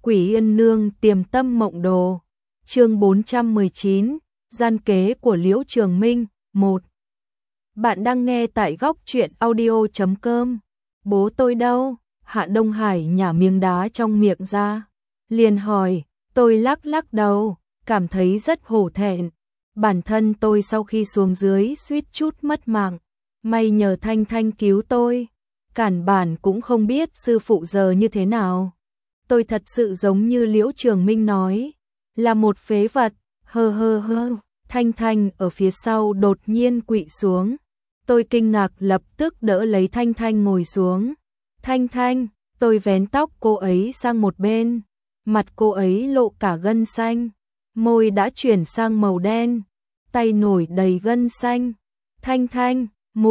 Quỷ Yên Nương tiềm tâm mộng đồ. Chương 419, gian kế của Liễu Trường Minh, 1. Bạn đang nghe tại góc truyện audio.com. Bố tôi đâu? Hạ Đông Hải nhả miếng đá trong miệng ra, liền hỏi. Tôi lắc lắc đầu, cảm thấy rất hổ thẹn. Bản thân tôi sau khi xuống dưới suýt chút mất mạng, may nhờ Thanh Thanh cứu tôi. Cản bản cũng không biết sư phụ giờ như thế nào. Tôi thật sự giống như Liễu Trường Minh nói, là một phế vật. Hơ. Thanh Thanh ở phía sau đột nhiên quỵ xuống. Tôi kinh ngạc lập tức đỡ lấy Thanh Thanh ngồi xuống. Thanh, tôi vén tóc cô ấy sang một bên. Mặt cô ấy lộ cả gân xanh, môi đã chuyển sang màu đen, tay nổi đầy gân xanh. Thanh,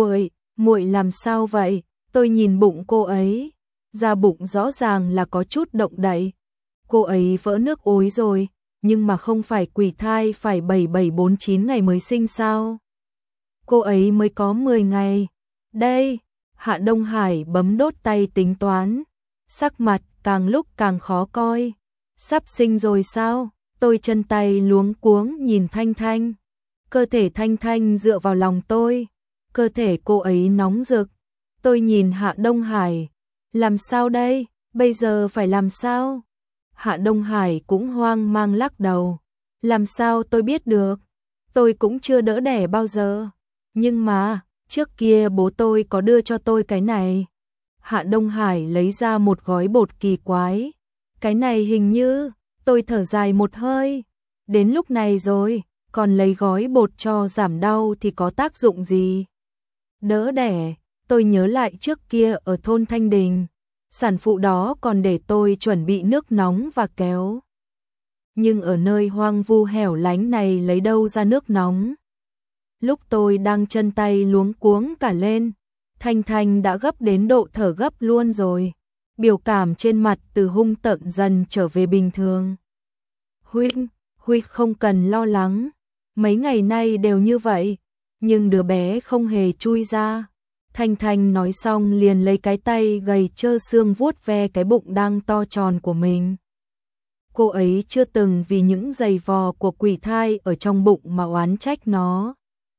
muội làm sao vậy? Tôi nhìn bụng cô ấy, da bụng rõ ràng là có chút động đậy. Cô ấy vỡ nước ối rồi, nhưng mà không phải quỷ thai phải 7749 ngày mới sinh sao? Cô ấy mới có 10 ngày. Đây, Hạ Đông Hải bấm đốt tay tính toán, sắc mặt càng lúc càng khó coi. Sắp sinh rồi sao? Tôi chân tay luống cuống nhìn Thanh. Cơ thể Thanh dựa vào lòng tôi, cơ thể cô ấy nóng rực. Tôi nhìn Hạ Đông Hải, làm sao đây? Bây giờ phải làm sao? Hạ Đông Hải cũng hoang mang lắc đầu. Làm sao tôi biết được? Tôi cũng chưa đỡ đẻ bao giờ. Nhưng mà, trước kia bố tôi có đưa cho tôi cái này. Hạ Đông Hải lấy ra một gói bột kỳ quái. Cái này hình như, tôi thở dài một hơi. Đến lúc này rồi, còn lấy gói bột cho giảm đau thì có tác dụng gì? Đỡ đẻ, tôi nhớ lại trước kia ở thôn Thanh Đình, sản phụ đó còn để tôi chuẩn bị nước nóng và kéo. Nhưng ở nơi hoang vu hẻo lánh này lấy đâu ra nước nóng? Lúc tôi đang chân tay luống cuống cả lên, Thanh đã gấp đến độ thở gấp luôn rồi. Biểu cảm trên mặt từ hung tợn dần trở về bình thường. Huynh không cần lo lắng, mấy ngày nay đều như vậy, nhưng đứa bé không hề chui ra. Thanh nói xong liền lấy cái tay gầy trơ xương vuốt ve cái bụng đang to tròn của mình. Cô ấy chưa từng vì những giày vò của quỷ thai ở trong bụng mà oán trách nó.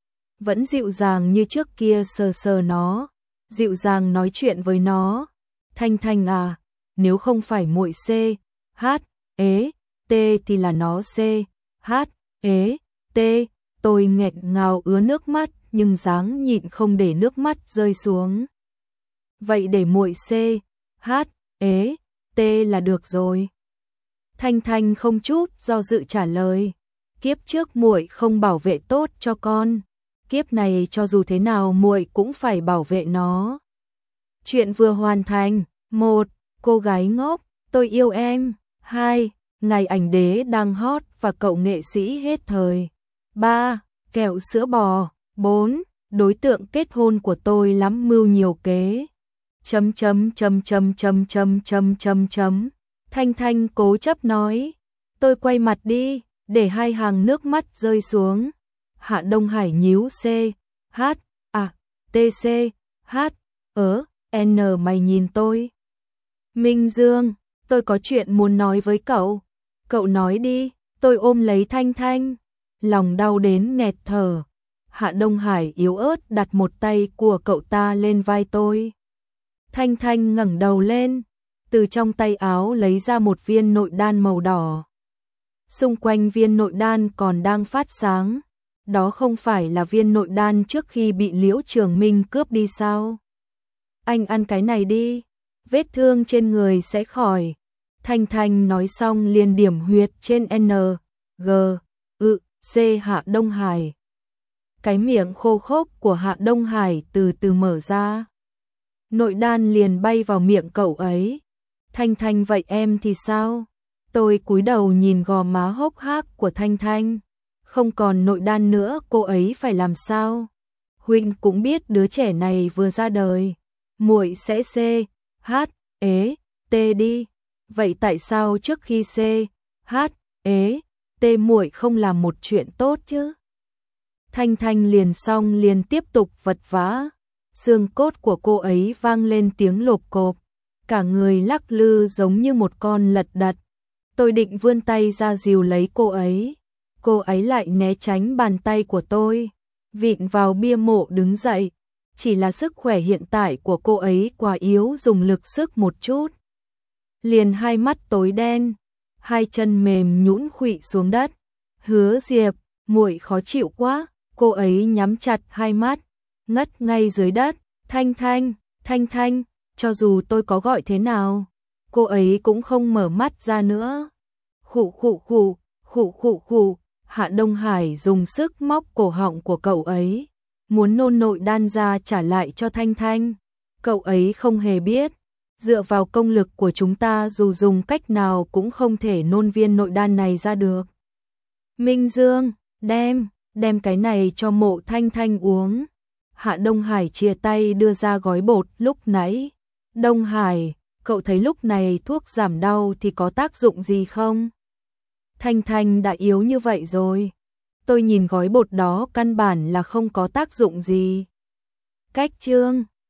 Vẫn dịu dàng như trước kia sờ nó, dịu dàng nói chuyện với nó. Thanh à, nếu không phải muội C, H, ế, T thì là nó C, H, ế, T. Tôi nghẹn ngào ứa nước mắt nhưng dáng nhịn không để nước mắt rơi xuống. Vậy để muội C, H, ế, T là được rồi. Thanh không chút do dự trả lời. Kiếp trước muội không bảo vệ tốt cho con, kiếp này cho dù thế nào muội cũng phải bảo vệ nó. Chuyện vừa hoàn thành. 1. Cô gái ngốc, tôi yêu em. 2. Ngày ảnh đế đang hot và cậu nghệ sĩ hết thời. 3. Kẹo sữa bò. 4. Đối tượng kết hôn của tôi lắm mưu nhiều kế. Thanh cố chấp nói. Tôi quay mặt đi, để hai hàng nước mắt rơi xuống. Hạ Đông Hải nhíu C, H, A, T, C, H, N mày nhìn tôi. Minh Dương, tôi có chuyện muốn nói với cậu. Cậu nói đi. Tôi ôm lấy Thanh, lòng đau đến nghẹt thở. Hạ Đông Hải yếu ớt đặt một tay của cậu ta lên vai tôi. Thanh ngẩng đầu lên, từ trong tay áo lấy ra một viên nội đan màu đỏ. Xung quanh viên nội đan còn đang phát sáng. Đó không phải là viên nội đan trước khi bị Liễu Trường Minh cướp đi sao? Anh ăn cái này đi, vết thương trên người sẽ khỏi. Thanh nói xong liền điểm huyệt trên N, G, C Hạ Đông Hải. Cái miệng khô khốc của Hạ Đông Hải từ từ mở ra. Nội đan liền bay vào miệng cậu ấy. Thanh vậy em thì sao? Tôi cúi đầu nhìn gò má hốc hác của Thanh. Không còn nội đan nữa cô ấy phải làm sao? Huynh cũng biết đứa trẻ này vừa ra đời, muội sẽ C, H, ế, T đi. Vậy tại sao trước khi C, H, ế, T muội không làm một chuyện tốt chứ? Thanh liền xong liền tiếp tục vật vã. Xương cốt của cô ấy vang lên tiếng lộp cộp, cả người lắc lư giống như một con lật đật. Tôi định vươn tay ra dìu lấy cô ấy lại né tránh bàn tay của tôi, vịn vào bia mộ đứng dậy. Chỉ là sức khỏe hiện tại của cô ấy quá yếu, dùng lực sức một chút liền hai mắt tối đen, hai chân mềm nhũn khuỵu xuống đất. Hứa Diệp, muội khó chịu quá. Cô ấy nhắm chặt hai mắt, ngất ngay dưới đất. Thanh Thanh, Thanh Thanh, cho dù tôi có gọi thế nào, cô ấy cũng không mở mắt ra nữa. Khụ khụ khụ, khụ khụ khụ. Hạ Đông Hải dùng sức móc cổ họng của cậu ấy, muốn nôn nội đan ra trả lại cho Thanh Thanh. Cậu ấy không hề biết, dựa vào công lực của chúng ta dù dùng cách nào cũng không thể nôn viên nội đan này ra được. Minh Dương, đem cái này cho Mộ Thanh Thanh uống. Hạ Đông Hải chia tay đưa ra gói bột lúc nãy. Đông Hải, cậu thấy lúc này thuốc giảm đau thì có tác dụng gì không? Thanh Thanh đã yếu như vậy rồi. Tôi nhìn gói bột đó căn bản là không có tác dụng gì. Cách chương